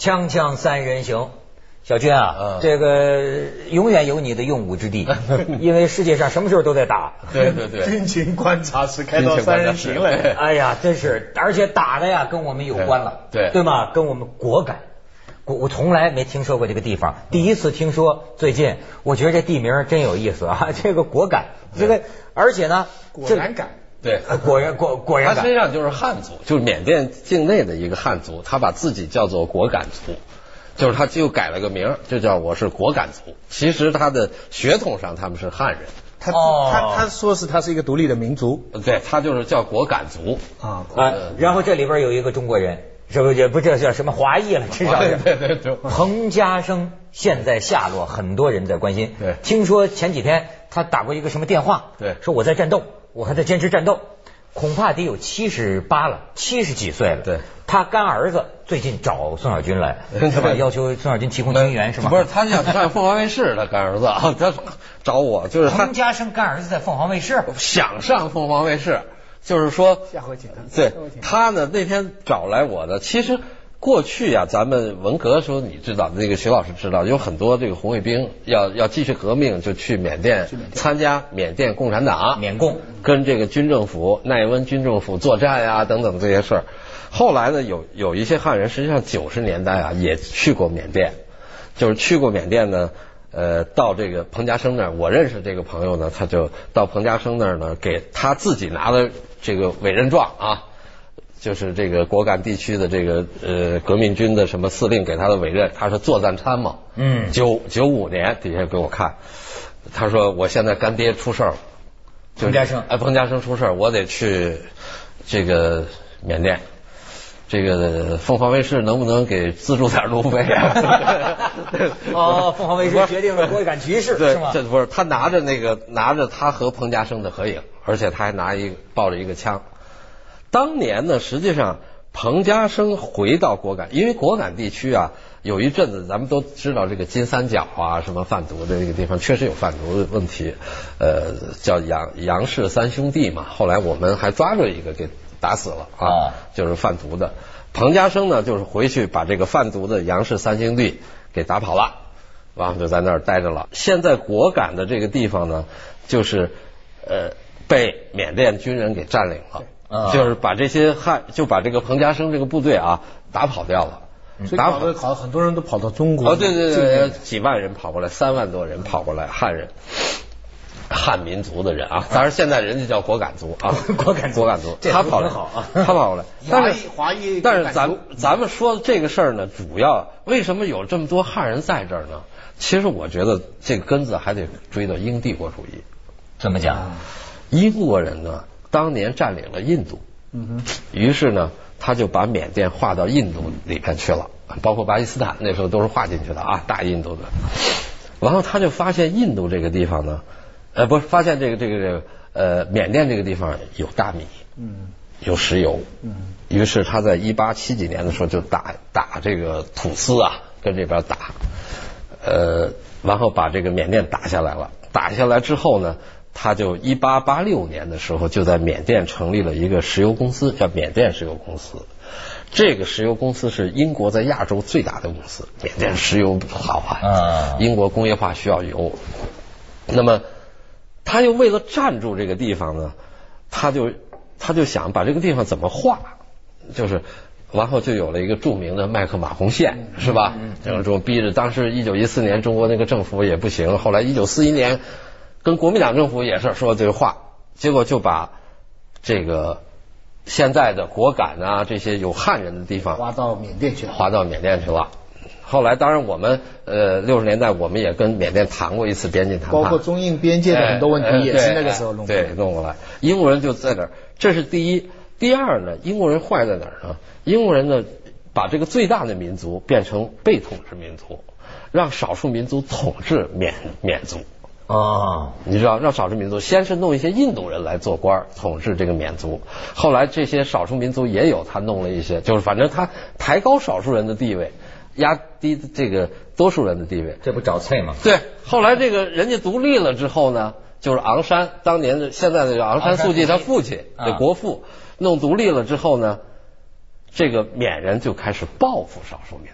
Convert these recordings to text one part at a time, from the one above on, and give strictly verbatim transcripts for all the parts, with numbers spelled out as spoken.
锵锵三人行，小军啊，嗯、这个永远有你的用武之地，因为世界上什么时候都在打。 对对对， 军情观察室开到三人行了。 哎呀，真是，而且打的呀跟我们有关了， 对对吗？跟我们果敢。我我从来没听说过这个地方，第一次听说。最近我觉得这地名真有意思啊，这个果敢，这个而且呢， 果然敢。 对， 果然果果然他实际上就是汉族，就是缅甸境内的一个汉族，他把自己叫做果敢族，就是他就改了个名，就叫我是果敢族。其实他的血统上他们是汉人， 他、哦、他他说是他是一个独立的民族， 对，他就是叫果敢族啊啊。然后这里边有一个中国人，是不是也不这叫什么华裔了？至少是对对对。 彭家声现在下落，很多人在关心。 对， 听说前几天他打过一个什么电话， 对， 说我在战斗。我还在坚持战斗，恐怕得有七十八了，七十几岁了。 对， 他干儿子最近找宋小军来，是吧？要求宋小军提供军援，是吗？ 不是，他想上凤凰卫视的干儿子啊，他找我，就是他彭家声干儿子在凤凰卫视， 想上凤凰卫视，就是说， 下回请他。 对，他呢那天找来我的，其实。过去呀、啊，咱们文革的时候，你知道，那个徐老师知道，有很多这个红卫兵要要继续革命，就去缅甸参加缅甸共产党， 缅共跟这个军政府、奈温军政府作战呀、啊、等等这些事儿。后来呢，有有一些汉人，实际上九十年代啊也去过缅甸，就是去过缅甸呢，呃，到这个彭家声那儿，我认识这个朋友呢，他就到彭家声那儿呢，给他自己拿了这个委任状啊。就是这个果敢地区的这个呃革命军的什么司令给他的委任，他是作战参谋。嗯，九九五年底下给我看，他说我现在干爹出事儿了， 彭家声， 哎，彭家声出事儿，我得去这个缅甸，这个凤凰卫视能不能给资助点路费啊？ 哦，凤凰卫视决定了果敢局势，是吗？ 这不是他拿着那个拿着他和彭家声的合影，而且他还拿一个抱着一个枪。当年呢，实际上彭家声回到果敢，因为果敢地区啊，有一阵子咱们都知道这个金三角啊，什么贩毒的这个地方确实有贩毒的问题，呃，叫杨杨氏三兄弟嘛。后来我们还抓着一个给打死了啊，就是贩毒的。彭家声呢，就是回去把这个贩毒的杨氏三兄弟给打跑了，然后就在那儿待着了。现在果敢的这个地方呢，就是呃被缅甸军人给占领了。就是把这些汉就把这个彭家声这个部队啊打跑掉了， 打跑的跑很多人都跑到中国。 哦，对对对，几万人跑过来，三万多人跑过来，汉人，汉民族的人啊，当然现在人家叫果敢族啊， 果敢果敢族，他跑来好啊， 他跑过来，但是华裔， 但是咱咱们说这个事儿呢，主要为什么有这么多汉人在这儿呢？其实我觉得这个根子还得追到英帝国主义。 怎么讲？ 英国人呢？当年占领了印度，嗯哼，于是呢，他就把缅甸划到印度里边去了，包括巴基斯坦那时候都是划进去的啊，大印度的。然后他就发现印度这个地方呢，呃，不是发现这个这个这个呃缅甸这个地方有大米，嗯，有石油，嗯，于是他在一八七几年的时候就打打这个土司啊，跟这边打，呃，然后把这个缅甸打下来了。打下来之后呢？他就一八八六年的时候就在缅甸成立了一个石油公司，叫缅甸石油公司。这个石油公司是英国在亚洲最大的公司。缅甸石油好啊，英国工业化需要油。那么他又为了占住这个地方呢，他就他就想把这个地方怎么划，就是然后就有了一个著名的麦克马洪线，是吧？这种这种逼着当时一九一四年中国那个政府也不行，后来一九四一年。跟国民党政府也是说这个话，结果就把这个现在的果敢啊这些有汉人的地方划到缅甸去了， 划到缅甸去了。后来当然我们呃六十年代我们也跟缅甸谈过一次边境谈判， 包括中印边界的很多问题也是那个时候弄过来、哎、对弄过来。英国人就在那儿，这是第一。第二呢，英国人坏在哪儿呢？英国人呢把这个最大的民族变成被统治民族，让少数民族统治缅缅族。哦，你知道，让少数民族先是弄一些印度人来做官统治这个缅族，后来这些少数民族也有他弄了一些，就是反正他抬高少数人的地位，压低这个多数人的地位， 这不找菜吗？ 对，后来这个人家独立了之后呢，就是昂山当年的现在的昂山素季他父亲的国父弄独立了之后呢，这个缅人就开始报复少数民族。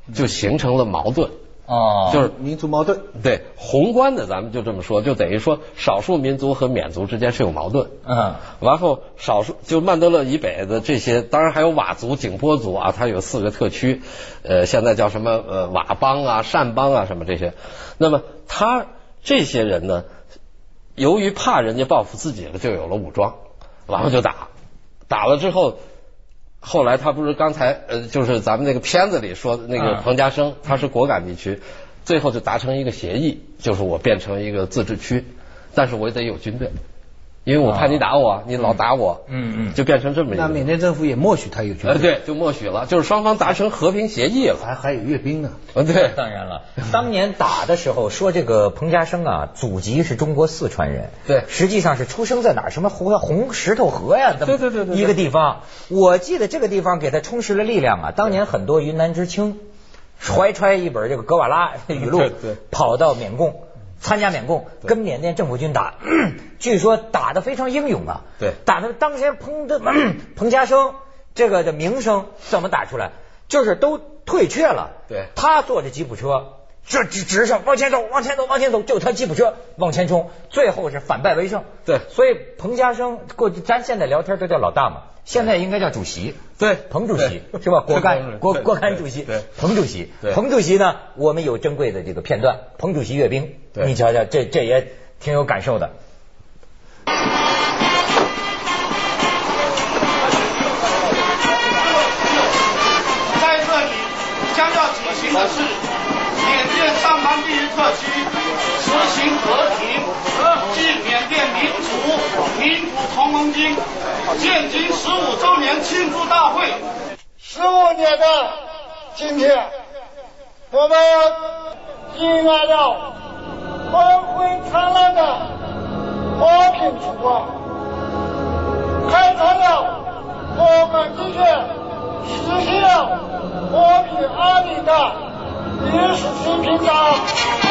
就形成了矛盾。 哦， 就是民族矛盾。 对，宏观的咱们就这么说，就等于说少数民族和缅族之间是有矛盾。 嗯， 然后少数就曼德勒以北的这些，当然还有佤族、景颇族啊，它有四个特区，呃，现在叫什么呃佤邦啊、善邦啊什么这些。那么他这些人呢，由于怕人家报复自己了，就有了武装，然后就打，打了之后。后来他不是刚才呃，就是咱们那个片子里说的那个彭家声，他是果敢地区，最后就达成一个协议，就是我变成一个自治区，但是我也得有军队，因为我怕你打我，你老打我，嗯嗯，就变成这么一个。 那缅甸政府也默许他有军队， 呃，对，就默许了，就是双方达成和平协议了， 还还有阅兵呢。 呃，对， 当然了，当年打的时候说这个彭家声啊，祖籍是中国四川人， 对， 实际上是出生在哪儿？什么红红石头河呀， 对对对对， 一个地方。我记得这个地方给他充实了力量啊。当年很多云南知青怀揣一本这个格瓦拉语录，跑到缅共。参加缅共，跟缅甸政府军打，据说打得非常英勇啊。 对， 打的当时彭的彭家声这个的名声怎么打出来？就是都退却了。 对， 他坐着吉普车，这直直上往前走，往前走，往前走，就他吉普车往前冲，最后是反败为胜。 对， 所以彭家声过去，咱现在聊天都叫老大嘛，现在应该叫主席。 对， 彭主席是吧？果敢国国敢主席， 对， 彭主席，彭主席呢，我们有珍贵的这个片段，彭主席阅兵，你瞧瞧，这这也挺有感受的。 在这里将要举行的是缅甸上邦第一特区实行和平暨缅甸民族民主同盟军建军十五周年庆祝大会。 十五年的今天，我们迎来了光辉灿烂的和平曙光，开创了我们的确实现了和平安宁的历史性篇章。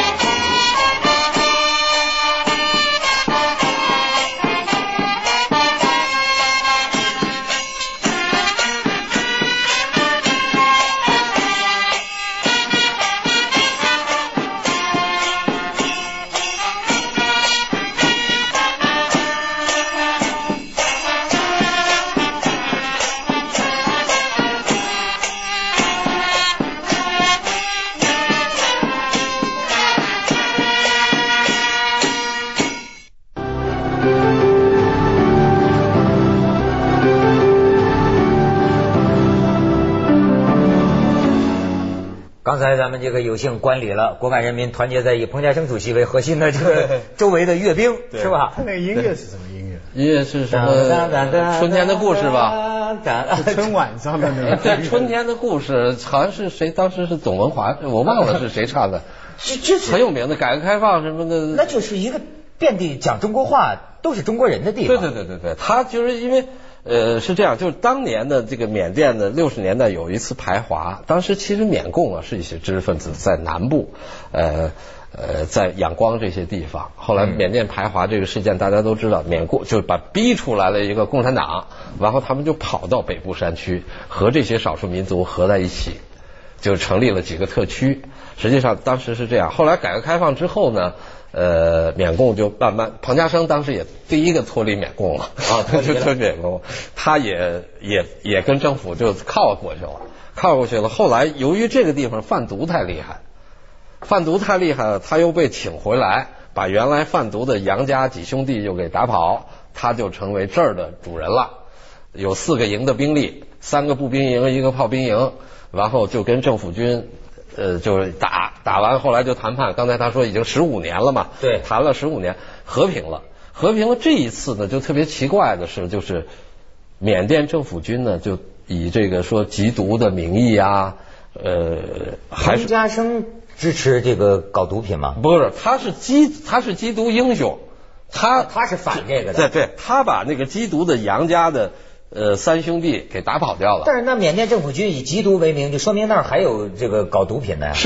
刚才咱们这个有幸观礼了果敢人民团结在以彭家声主席为核心的这个周围的阅兵，是吧？ 他那个音乐是什么音乐？ 音乐是什么？春天的故事吧？ 春晚上的那个。 对，春天的故事好像是谁？当时是董文华，我忘了是谁唱的。 这很有名的，改革开放什么的。 那就是一个遍地讲中国话都是中国人的地方。 对对对对对，他就是因为。呃，是这样，就是当年的这个缅甸的六十年代有一次排华，当时其实缅共啊是一些知识分子在南部，呃呃，在仰光这些地方。后来缅甸排华这个事件大家都知道，缅共就把逼出来了一个共产党，然后他们就跑到北部山区和这些少数民族合在一起，就成立了几个特区。实际上当时是这样，后来改革开放之后呢。呃，缅共就慢慢，彭家声当时也第一个脱离缅共了啊，他就脱离缅共，他也也也跟政府就靠过去了，靠过去了。后来由于这个地方贩毒太厉害，贩毒太厉害了，他又被请回来，把原来贩毒的杨家几兄弟又给打跑，他就成为这儿的主人了。有四个营的兵力，三个步兵营，一个炮兵营，然后就跟政府军。呃，就是打打完，后来就谈判。刚才他说已经十五年了嘛， 对， 谈了十五年，和平了，和平了。这一次呢，就特别奇怪的是，就是缅甸政府军呢，就以这个说缉毒的名义啊，呃，还是彭家声支持这个搞毒品吗？ 不是，他是缉他是缉毒英雄，他他是反这个的， 对对，他把那个缉毒的杨家的。呃，三兄弟给打跑掉了。 但是那缅甸政府军以缉毒为名，就说明那儿还有这个搞毒品的呀。 是啊，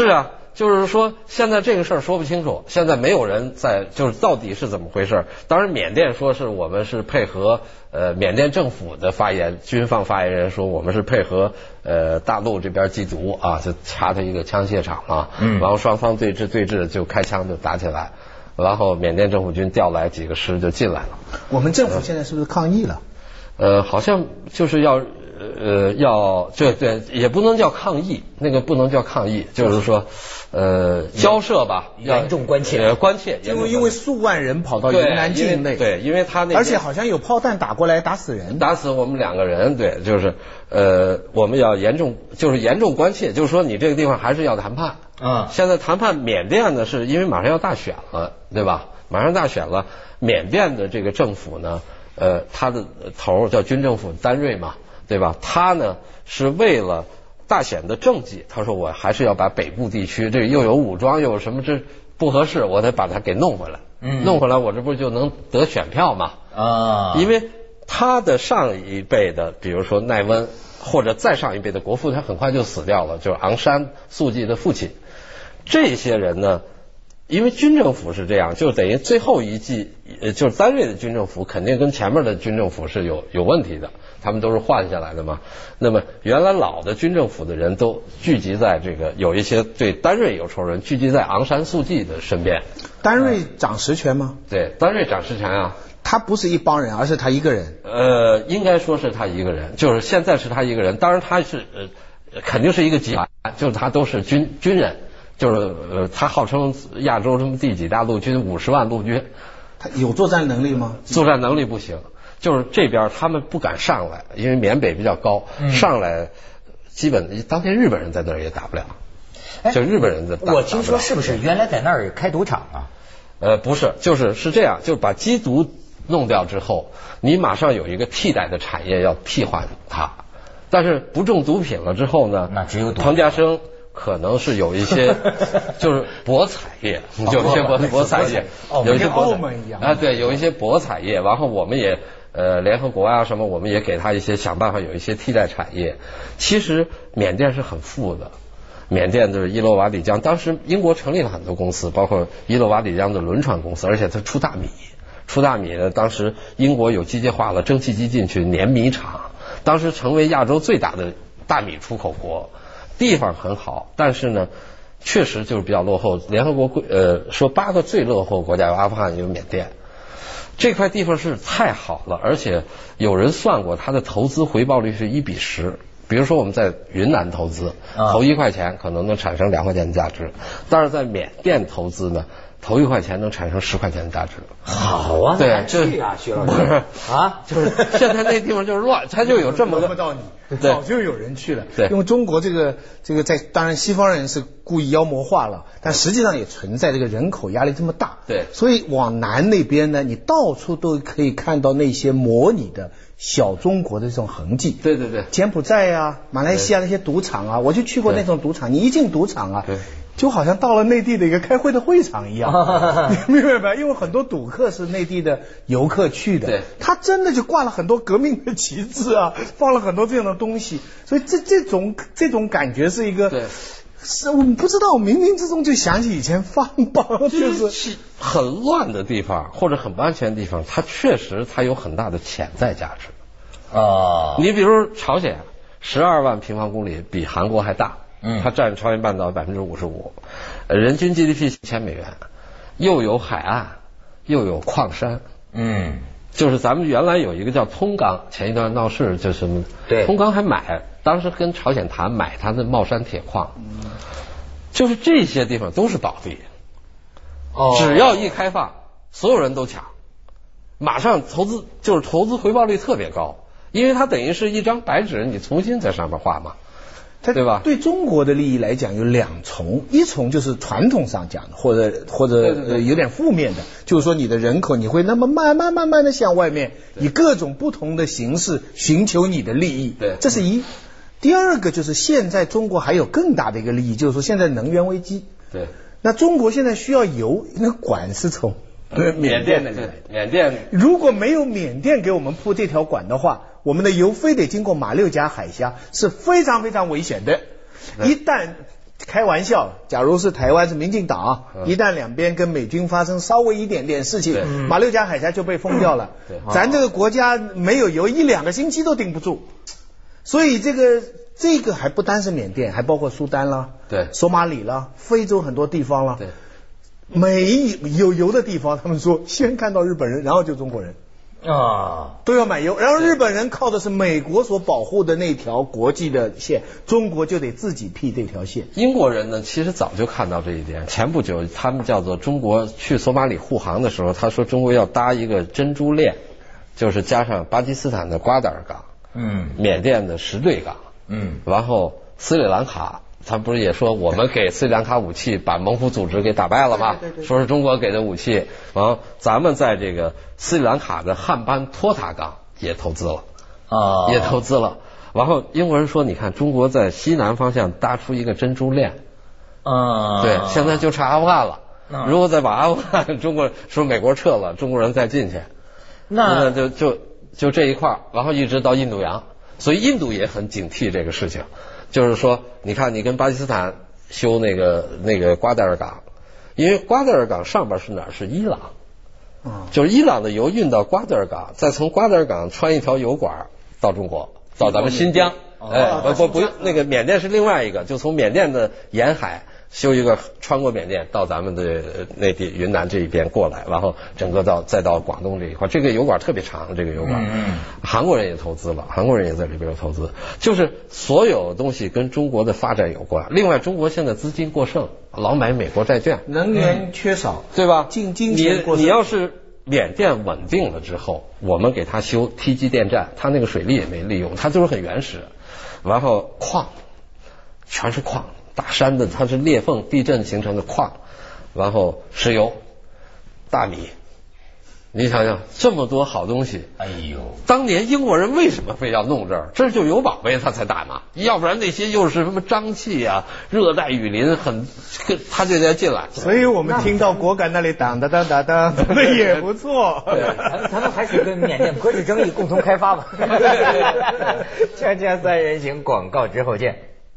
就是说现在这个事儿说不清楚，现在没有人在就是到底是怎么回事。当然缅甸说是我们是配合呃缅甸政府的发言，军方发言人说我们是配合呃大陆这边缉毒啊，就查他一个枪械厂嘛，嗯，然后双方对峙对峙就开枪就打起来，然后缅甸政府军调来几个师就进来了。 我们政府现在是不是抗议了？ 呃，好像就是要呃要对对，也不能叫抗议，那个不能叫抗议，就是说呃交涉吧， 严重关切， 呃关切， 因为因为数万人跑到云南境内， 对，因为他那而且好像有炮弹打过来打死人， 打死我们两个人，对，就是呃我们要严重就是严重关切，就是说你这个地方还是要谈判啊。现在谈判缅甸呢，是因为马上要大选了，对吧？马上大选了，缅甸的这个政府呢。呃，他的头叫军政府丹瑞嘛，对吧？他呢是为了大选的政绩，他说我还是要把北部地区这又有武装又有什么这不合适，我得把它给弄回来。嗯，弄回来我这不就能得选票嘛？啊，因为他的上一辈的，比如说奈温或者再上一辈的国父，他很快就死掉了，就是昂山素季的父亲。这些人呢？因为军政府是这样，就等于最后一季，呃，就是丹瑞的军政府肯定跟前面的军政府是有有问题的，他们都是换下来的嘛。那么原来老的军政府的人都聚集在这个，有一些对丹瑞有仇人，聚集在昂山素季的身边。 丹瑞掌实权吗？ 对，丹瑞掌实权啊。 他不是一帮人，而是他一个人。 呃，应该说是他一个人，就是现在是他一个人。当然他是呃，肯定是一个集团，就是他都是军军人。就是呃，他号称亚洲什么第几大陆军，五十万陆军， 他有作战能力吗？ 作战能力不行，就是这边他们不敢上来，因为缅北比较高，嗯、上来基本当天日本人在那儿也打不了，就日本人在打。 我听说是不是原来在那儿开赌场啊？ 呃，不是，就是是这样，就是把缉毒弄掉之后，你马上有一个替代的产业要替换它，但是不种毒品了之后呢， 那只有唐家生。可能是有一些，就是博彩业，有一些博博彩业，有一些澳门一样啊，对，有一些博彩业。然后我们也呃，联合国啊什么，我们也给他一些想办法，有一些替代产业。其实缅甸是很富的，缅甸就是伊洛瓦底江，当时英国成立了很多公司，包括伊洛瓦底江的轮船公司，而且它出大米，出大米呢，当时英国有机械化了蒸汽机进去碾米厂，当时成为亚洲最大的大米出口国。地方很好，但是呢，确实就是比较落后。联合国呃说八个最落后国家有阿富汗有缅甸，这块地方是太好了，而且有人算过它的投资回报率是一比十。比如说我们在云南投资，投一块钱可能能产生两块钱的价值，但是在缅甸投资呢，投一块钱能产生十块钱的价值。 好啊， 对， 这啊，徐老师啊，就是现在那地方就是乱，它就有这么个。 轮不到你，早就有人去了。对，因为中国这个这个在，当然西方人是故意妖魔化了，但实际上也存在这个人口压力这么大。 对， 所以往南那边呢，你到处都可以看到那些模拟的小中国的这种痕迹。 对对对， 柬埔寨啊、马来西亚那些赌场啊，我就去过那种赌场，你一进赌场啊。对。就好像到了内地的一个开会的会场一样，你明白吧？因为很多赌客是内地的游客去的， 对， 他真的就挂了很多革命的旗帜啊，放了很多这样的东西，所以这这种这种感觉是一个， 对， 是我们不知道，冥冥之中就想起以前藩邦，就是很乱的地方或者很不安全的地方，它确实它有很大的潜在价值啊。你比如朝鲜，十二万平方公里，比韩国还大。嗯，它占朝鲜半岛百分之五十五，人均 G D P 一千美元，又有海岸，又有矿山。嗯，就是咱们原来有一个叫通钢，前一段闹事就什么，对，通钢还买，当时跟朝鲜谈买它的茂山铁矿，嗯，就是这些地方都是宝地。哦，只要一开放，所有人都抢，马上投资就是投资回报率特别高，因为它等于是一张白纸，你重新在上面画嘛。对吧？ 对中国的利益来讲有两重，一重就是传统上讲的，或者或者对对对、呃、有点负面的，就是说你的人口你会那么慢慢慢慢的向外面以各种不同的形式寻求你的利益， 对， 这是一。第二个就是现在中国还有更大的一个利益，就是说现在能源危机， 对， 那中国现在需要油，那管是从对缅甸那个缅甸， 如果没有缅甸给我们铺这条管的话，我们的油非得经过马六甲海峡，是非常非常危险的。一旦开玩笑，假如是台湾是民进党，嗯、一旦两边跟美军发生稍微一点点事情，嗯、马六甲海峡就被封掉了。对，咱这个国家没有油，一两个星期都顶不住。所以这个这个还不单是缅甸，还包括苏丹啦， 对， 索马里啦，非洲很多地方啦。 对， 每有油的地方，他们说先看到日本人，然后就中国人。啊，都要买油，然后日本人靠的是美国所保护的那条国际的线，中国就得自己辟这条线。 英国人呢，其实早就看到这一点。前不久，他们叫做中国去索马里护航的时候，他说中国要搭一个珍珠链，就是加上巴基斯坦的瓜达尔港，嗯，缅甸的什兑港，嗯，然后斯里兰卡。他不是也说我们给斯里兰卡武器把猛虎组织给打败了吗？对对对，说是中国给的武器，然后咱们在这个斯里兰卡的汉班托塔港也投资了啊，也投资了。然后英国人说，你看中国在西南方向搭出一个珍珠链，啊，对，现在就差阿富汗了。如果再把阿富汗中国说美国撤了，中国人再进去，那就就就这一块，然后一直到印度洋，所以印度也很警惕这个事情。就是说，你看，你跟巴基斯坦修那个那个瓜达尔港，因为瓜达尔港上边是哪儿？是伊朗，嗯，就是伊朗的油运到瓜达尔港，再从瓜达尔港穿一条油管到中国，到咱们新疆。哎，不不不，那个缅甸是另外一个，就从缅甸的沿海修一个穿过缅甸到咱们的内地云南这一边过来，然后整个到再到广东这一块，这个油管特别长，这个油管，嗯，韩国人也投资了，韩国人也在里边有投资，就是所有东西跟中国的发展有关。另外，中国现在资金过剩，老买美国债券， 能源缺少， 对吧？ 金金钱过剩。 你你要是缅甸稳定了之后，我们给它修梯级电站，它那个水利也没利用，它就是很原始，然后矿全是矿。大山的，它是裂缝地震形成的矿，然后石油、大米，你想想这么多好东西，哎呦！当年英国人为什么非要弄这儿？这儿就有宝贝，他才打嘛，要不然那些又是什么瘴气啊、热带雨林，很他就得进来。 所以我们听到果敢那里当当当当当，那也不错。 对，咱们还是跟缅甸搁置争议共同开发吧。锵锵三人行，广告之后见。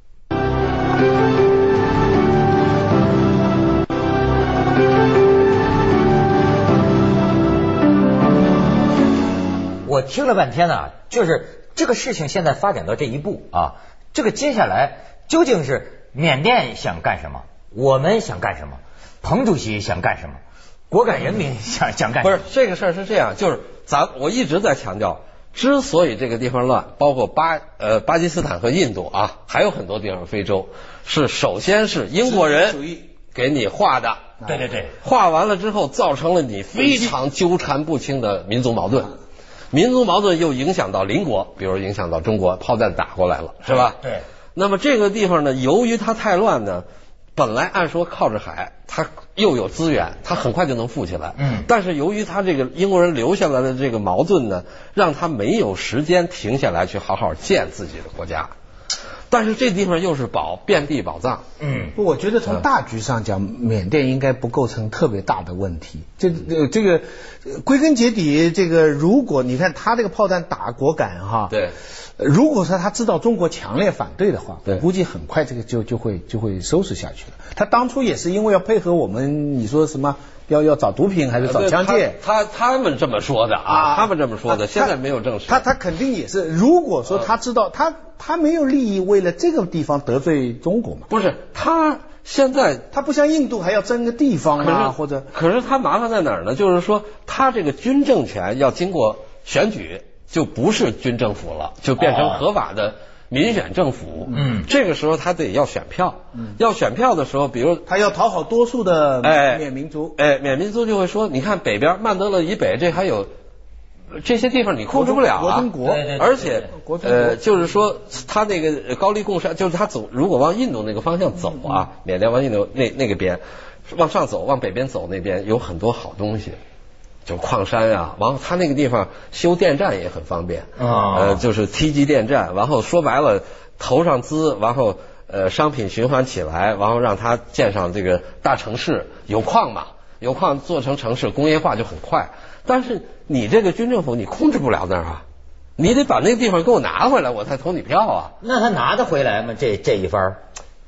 我听了半天呢、啊，就是这个事情现在发展到这一步啊，这个接下来究竟是缅甸想干什么，我们想干什么，彭主席想干什么，果敢人民想想干什么？ 不是这个事儿是这样，就是咱我一直在强调，之所以这个地方乱，包括巴呃巴基斯坦和印度啊，还有很多地方非洲，是首先是英国人给你画的， 对对对， 画完了之后造成了你非常纠缠不清的民族矛盾。民族矛盾又影响到邻国，比如影响到中国，炮弹打过来了，是吧？ 对。 那么这个地方呢，由于它太乱呢，本来按说靠着海，它又有资源，它很快就能富起来。嗯。但是由于它这个英国人留下来的这个矛盾呢，让他没有时间停下来去好好建自己的国家。但是这地方又是宝，遍地宝藏。 嗯，我觉得从大局上讲，缅甸应该不构成特别大的问题。这这个归根结底，这个如果你看他这个炮弹打果敢哈， 对， 如果说他知道中国强烈反对的话， 对， 估计很快这个就就会就会收拾下去了。他当初也是因为要配合我们，你说什么？要要找毒品还是找枪械？ 他 他, 他们这么说的啊，啊他们这么说的，啊、现在没有证实。 他他肯定也是，如果说他知道、嗯、他他没有利益为了这个地方得罪中国嘛？ 不是，他现在他不像印度还要争个地方啊，或者可是他麻烦在哪儿呢？就是说他这个军政权要经过选举，就不是军政府了，就变成合法的。民选政府，嗯，这个时候他得要选票，嗯，要选票的时候，比如他要讨好多数的缅民族， 哎，缅民族就会说，你看北边曼德勒以北，这还有这些地方你控制不了啊， 国中国， 而且呃，就是说他那个高丽贡山，就是他走，如果往印度那个方向走啊，嗯、缅甸往印度那那个边往上走，往北边走那边有很多好东西。就矿山啊，然后他那个地方修电站也很方便啊，呃，就是梯级电站，然后说白了投上资，然后呃商品循环起来，然后让它建上这个大城市，有矿嘛，有矿做成城市，工业化就很快。但是你这个军政府你控制不了那儿啊，你得把那个地方给我拿回来，我才投你票啊。 那他拿得回来吗？这这一番？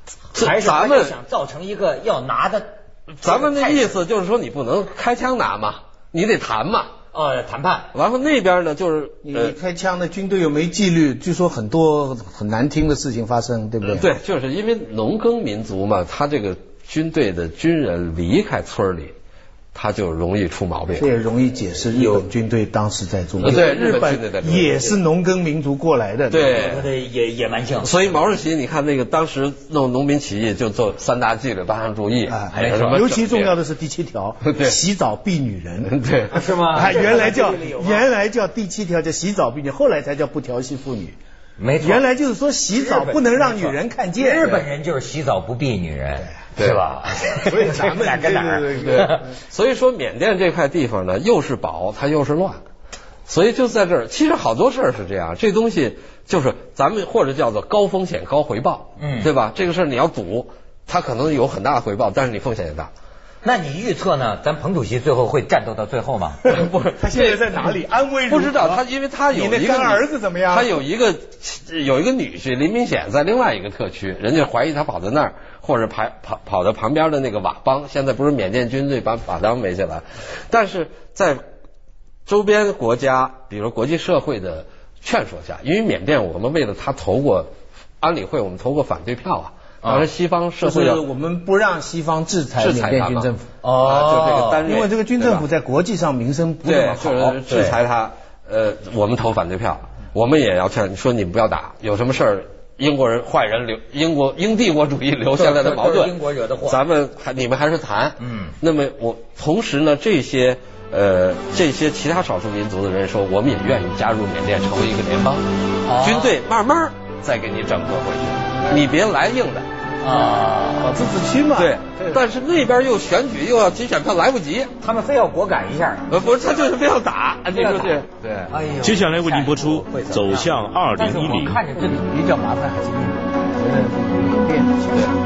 还是咱们想造成一个要拿的？ 咱们的意思就是说，你不能开枪拿嘛，你得谈嘛。 呃，谈判。 然后那边呢，就是你开枪的军队又没纪律，据说很多很难听的事情发生，对不对？ 对，就是因为农耕民族嘛，他这个军队的军人离开村里，他就容易出毛病。 这也容易解释日本军队当时在中国。 对， 日本也是农耕民族过来的。 对， 对，野野蛮性。 所以毛主席，你看那个当时弄农民起义，就做三大纪律八项注意， 哎，尤其重要的是第七条，洗澡避女人。 对， 是吗？ 啊，原来叫原来叫第七条叫洗澡避女，后来才叫不调戏妇女。 没错， 原来就是说洗澡不能让女人看见。 日本人就是洗澡不避女人。是吧？ 所以咱们哪跟哪儿？ 对，所以说缅甸这块地方呢，又是宝，它又是乱，所以就在这儿。其实好多事儿是这样，这东西就是咱们或者叫做高风险高回报，嗯，对吧？这个事儿你要赌，它可能有很大的回报，但是你风险也大。 那你预测呢？咱彭主席最后会战斗到最后吗？ 不是， 他现在在哪里？安危不知道。他因为他有一个儿子怎么样？ 他有一个有一个女婿林明显在另外一个特区，人家怀疑他跑到那儿，或者跑跑跑到旁边的那个佤邦。现在不是缅甸军队把佤邦围起来，但是在周边国家，比如国际社会的劝说下，因为缅甸我们为了他投过安理会，我们投过反对票啊。当然，西方社会就是我们不让西方制裁缅甸军政府哦，就这个单， 因为这个军政府在国际上名声不那么好， 就是制裁他。呃，我们投反对票，我们也要劝说你不要打，有什么事儿，英国人坏人留英国英帝国主义留下来的矛盾， 英国惹的祸， 咱们还你们还是谈。嗯，那么我同时呢，这些呃这些其他少数民族的人说，我们也愿意加入缅甸，成为一个联邦，哦、军队慢慢再给你整合回去，你别来硬的。 啊，搞自治区嘛。 对，但是那边又选举又要集选票，来不及， 他们非要果敢一下。 呃，不是，他就是非要打，你说对？对。 哎呦， 接下来为您播出《走向二零一零》。 看着这鲤鱼叫麻烦还是命，觉得这个变。